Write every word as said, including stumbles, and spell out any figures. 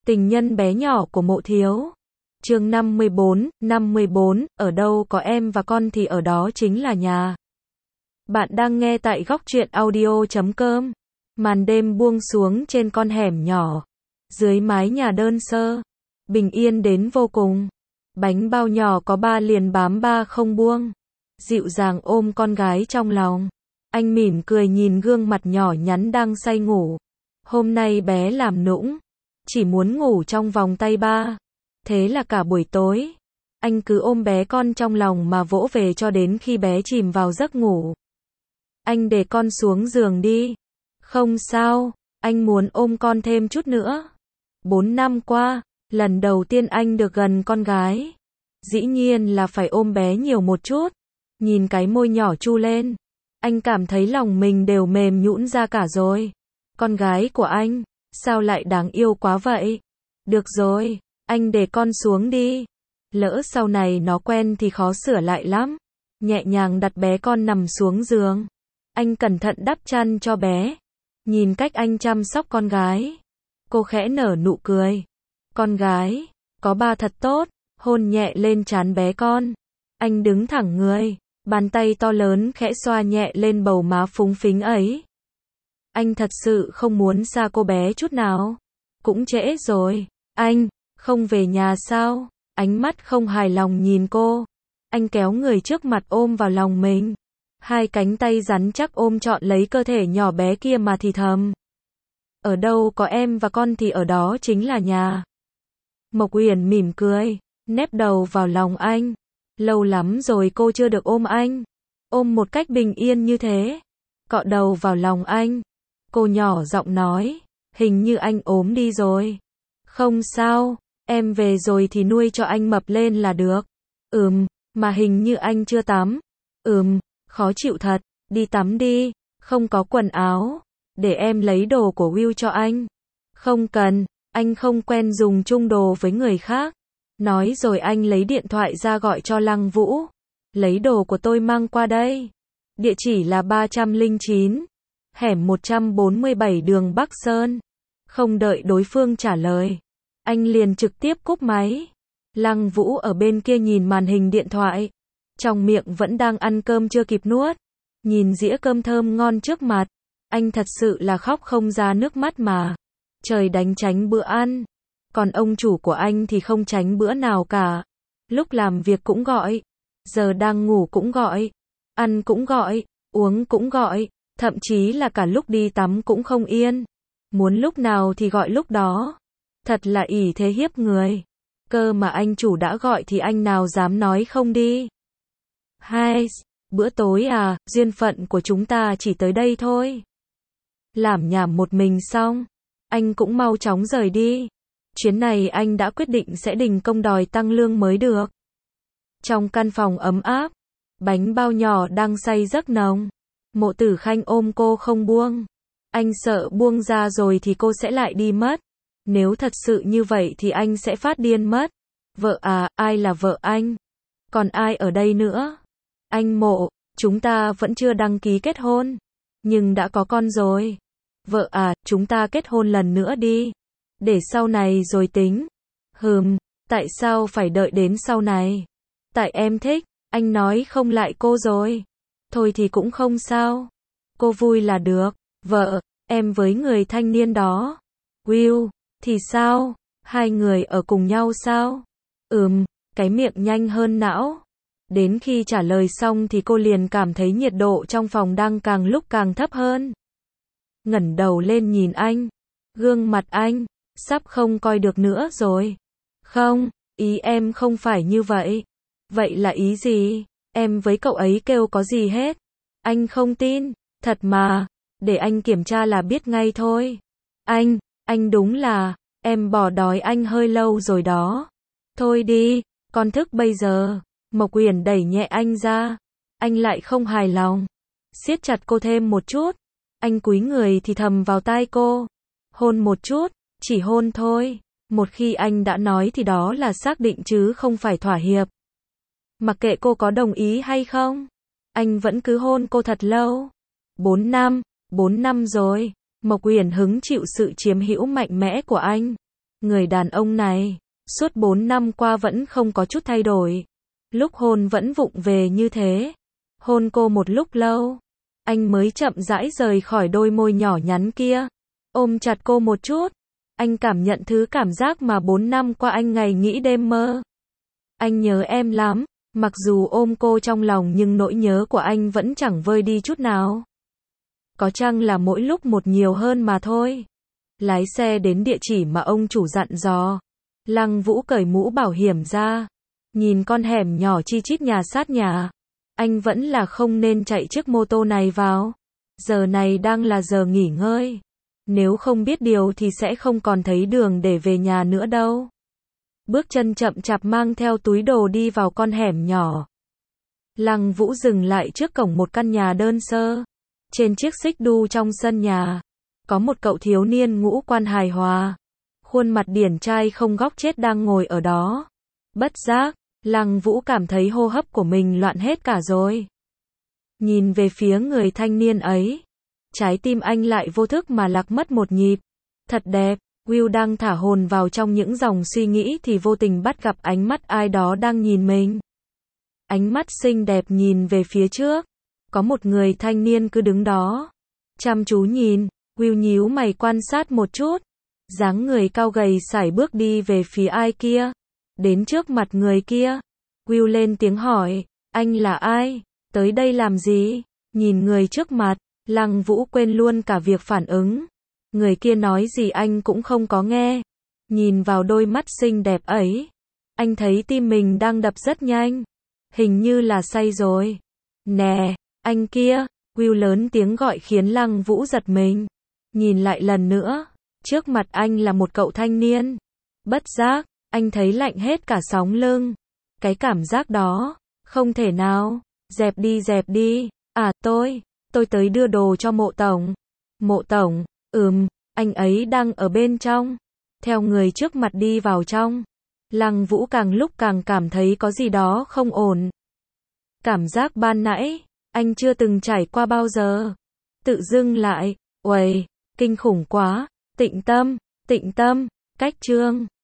Tình nhân bé nhỏ của Mộ Thiếu. Chương năm mươi bốn, năm mươi bốn, ở đâu có em và con thì ở đó chính là nhà. Bạn đang nghe tại góc truyện audio chấm com. Màn đêm buông xuống trên con hẻm nhỏ, dưới mái nhà đơn sơ, bình yên đến vô cùng. Bánh bao nhỏ có ba liền bám ba không buông, dịu dàng ôm con gái trong lòng. Anh mỉm cười nhìn gương mặt nhỏ nhắn đang say ngủ. Hôm nay bé làm nũng, chỉ muốn ngủ trong vòng tay ba. Thế là cả buổi tối, anh cứ ôm bé con trong lòng mà vỗ về cho đến khi bé chìm vào giấc ngủ. Anh để con xuống giường đi. Không sao, anh muốn ôm con thêm chút nữa. Bốn năm qua, lần đầu tiên anh được gần con gái. Dĩ nhiên là phải ôm bé nhiều một chút. Nhìn cái môi nhỏ chu lên, anh cảm thấy lòng mình đều mềm nhũn ra cả rồi. Con gái của anh, sao lại đáng yêu quá vậy? Được rồi, anh để con xuống đi. Lỡ sau này nó quen thì khó sửa lại lắm. Nhẹ nhàng đặt bé con nằm xuống giường. Anh cẩn thận đắp chăn cho bé. Nhìn cách anh chăm sóc con gái, cô khẽ nở nụ cười. Con gái, có ba thật tốt. Hôn nhẹ lên trán bé con. Anh đứng thẳng người, bàn tay to lớn khẽ xoa nhẹ lên bầu má phúng phính ấy. Anh thật sự không muốn xa cô bé chút nào. Cũng trễ rồi. Anh, không về nhà sao? Ánh mắt không hài lòng nhìn cô. Anh kéo người trước mặt ôm vào lòng mình. Hai cánh tay rắn chắc ôm trọn lấy cơ thể nhỏ bé kia mà thì thầm. Ở đâu có em và con thì ở đó chính là nhà. Mộc Uyển mỉm cười, nép đầu vào lòng anh. Lâu lắm rồi cô chưa được ôm anh. Ôm một cách bình yên như thế. Cọ đầu vào lòng anh. Cô nhỏ giọng nói, hình như anh ốm đi rồi. Không sao, em về rồi thì nuôi cho anh mập lên là được. Ừm, mà hình như anh chưa tắm. Ừm, khó chịu thật, đi tắm đi, không có quần áo. Để em lấy đồ của Will cho anh. Không cần, anh không quen dùng chung đồ với người khác. Nói rồi anh lấy điện thoại ra gọi cho Lăng Vũ. Lấy đồ của tôi mang qua đây. Địa chỉ là ba trăm lẻ chín, hẻm một trăm bốn mươi bảy đường Bắc Sơn. Không đợi đối phương trả lời, anh liền trực tiếp cúp máy. Lăng Vũ ở bên kia nhìn màn hình điện thoại, trong miệng vẫn đang ăn cơm chưa kịp nuốt. Nhìn dĩa cơm thơm ngon trước mặt, anh thật sự là khóc không ra nước mắt mà. Trời đánh tránh bữa ăn. Còn ông chủ của anh thì không tránh bữa nào cả. Lúc làm việc cũng gọi, giờ đang ngủ cũng gọi, ăn cũng gọi, uống cũng gọi, thậm chí là cả lúc đi tắm cũng không yên. Muốn lúc nào thì gọi lúc đó. Thật là ỷ thế hiếp người. Cơ mà anh chủ đã gọi thì anh nào dám nói không đi. Hai, bữa tối à, duyên phận của chúng ta chỉ tới đây thôi. Lảm nhảm một mình xong, anh cũng mau chóng rời đi. Chuyến này anh đã quyết định sẽ đình công đòi tăng lương mới được. Trong căn phòng ấm áp, bánh bao nhỏ đang say giấc nồng. Mộ Tử Khanh ôm cô không buông. Anh sợ buông ra rồi thì cô sẽ lại đi mất. Nếu thật sự như vậy thì anh sẽ phát điên mất. Vợ à, ai là vợ anh? Còn ai ở đây nữa? Anh Mộ, chúng ta vẫn chưa đăng ký kết hôn. Nhưng đã có con rồi. Vợ à, chúng ta kết hôn lần nữa đi. Để sau này rồi tính. Hừm, tại sao phải đợi đến sau này? Tại em thích, anh nói không lại cô rồi. Thôi thì cũng không sao. Cô vui là được. Vợ, em với người thanh niên đó. Will, thì sao? Hai người ở cùng nhau sao? Ừm, cái miệng nhanh hơn não. Đến khi trả lời xong thì cô liền cảm thấy nhiệt độ trong phòng đang càng lúc càng thấp hơn. Ngẩng đầu lên nhìn anh. Gương mặt anh sắp không coi được nữa rồi. Không, ý em không phải như vậy. Vậy là ý gì? Em với cậu ấy kêu có gì hết. Anh không tin. Thật mà. Để anh kiểm tra là biết ngay thôi. Anh, anh đúng là, em bỏ đói anh hơi lâu rồi đó. Thôi đi, con thức bây giờ. Mộc Uyển đẩy nhẹ anh ra. Anh lại không hài lòng. Siết chặt cô thêm một chút. Anh cúi người thì thầm vào tai cô. Hôn một chút. Chỉ hôn thôi. Một khi anh đã nói thì đó là xác định chứ không phải thỏa hiệp. Mặc kệ cô có đồng ý hay không, anh vẫn cứ hôn cô thật lâu. Bốn năm, bốn năm rồi. Mộc Uyển hứng chịu sự chiếm hữu mạnh mẽ của anh. Người đàn ông này, suốt bốn năm qua vẫn không có chút thay đổi. Lúc hôn vẫn vụng về như thế. Hôn cô một lúc lâu, anh mới chậm rãi rời khỏi đôi môi nhỏ nhắn kia. Ôm chặt cô một chút. Anh cảm nhận thứ cảm giác mà bốn năm qua anh ngày nghĩ đêm mơ. Anh nhớ em lắm. Mặc dù ôm cô trong lòng nhưng nỗi nhớ của anh vẫn chẳng vơi đi chút nào. Có chăng là mỗi lúc một nhiều hơn mà thôi. Lái xe đến địa chỉ mà ông chủ dặn dò. Lăng Vũ cởi mũ bảo hiểm ra. Nhìn con hẻm nhỏ chi chít nhà sát nhà. Anh vẫn là không nên chạy chiếc mô tô này vào. Giờ này đang là giờ nghỉ ngơi. Nếu không biết điều thì sẽ không còn thấy đường để về nhà nữa đâu. Bước chân chậm chạp mang theo túi đồ đi vào con hẻm nhỏ. Lăng Vũ dừng lại trước cổng một căn nhà đơn sơ. Trên chiếc xích đu trong sân nhà, có một cậu thiếu niên ngũ quan hài hòa. Khuôn mặt điển trai không góc chết đang ngồi ở đó. Bất giác, Lăng Vũ cảm thấy hô hấp của mình loạn hết cả rồi. Nhìn về phía người thanh niên ấy, trái tim anh lại vô thức mà lạc mất một nhịp. Thật đẹp. Will đang thả hồn vào trong những dòng suy nghĩ thì vô tình bắt gặp ánh mắt ai đó đang nhìn mình. Ánh mắt xinh đẹp nhìn về phía trước. Có một người thanh niên cứ đứng đó. Chăm chú nhìn. Will nhíu mày quan sát một chút. Dáng người cao gầy sải bước đi về phía ai kia. Đến trước mặt người kia. Will lên tiếng hỏi. Anh là ai? Tới đây làm gì? Nhìn người trước mặt, Lăng Vũ quên luôn cả việc phản ứng. Người kia nói gì anh cũng không có nghe. Nhìn vào đôi mắt xinh đẹp ấy, anh thấy tim mình đang đập rất nhanh. Hình như là say rồi. Nè, anh kia, Will lớn tiếng gọi khiến Lăng Vũ giật mình. Nhìn lại lần nữa, trước mặt anh là một cậu thanh niên. Bất giác, anh thấy lạnh hết cả sống lưng. Cái cảm giác đó, không thể nào. Dẹp đi dẹp đi. À tôi, tôi tới đưa đồ cho Mộ tổng. Mộ tổng. Ừm, anh ấy đang ở bên trong. Theo người trước mặt đi vào trong. Lăng Vũ càng lúc càng cảm thấy có gì đó không ổn. Cảm giác ban nãy, anh chưa từng trải qua bao giờ. Tự dưng lại, uầy, kinh khủng quá. Tịnh Tâm, Tịnh Tâm, cách chương.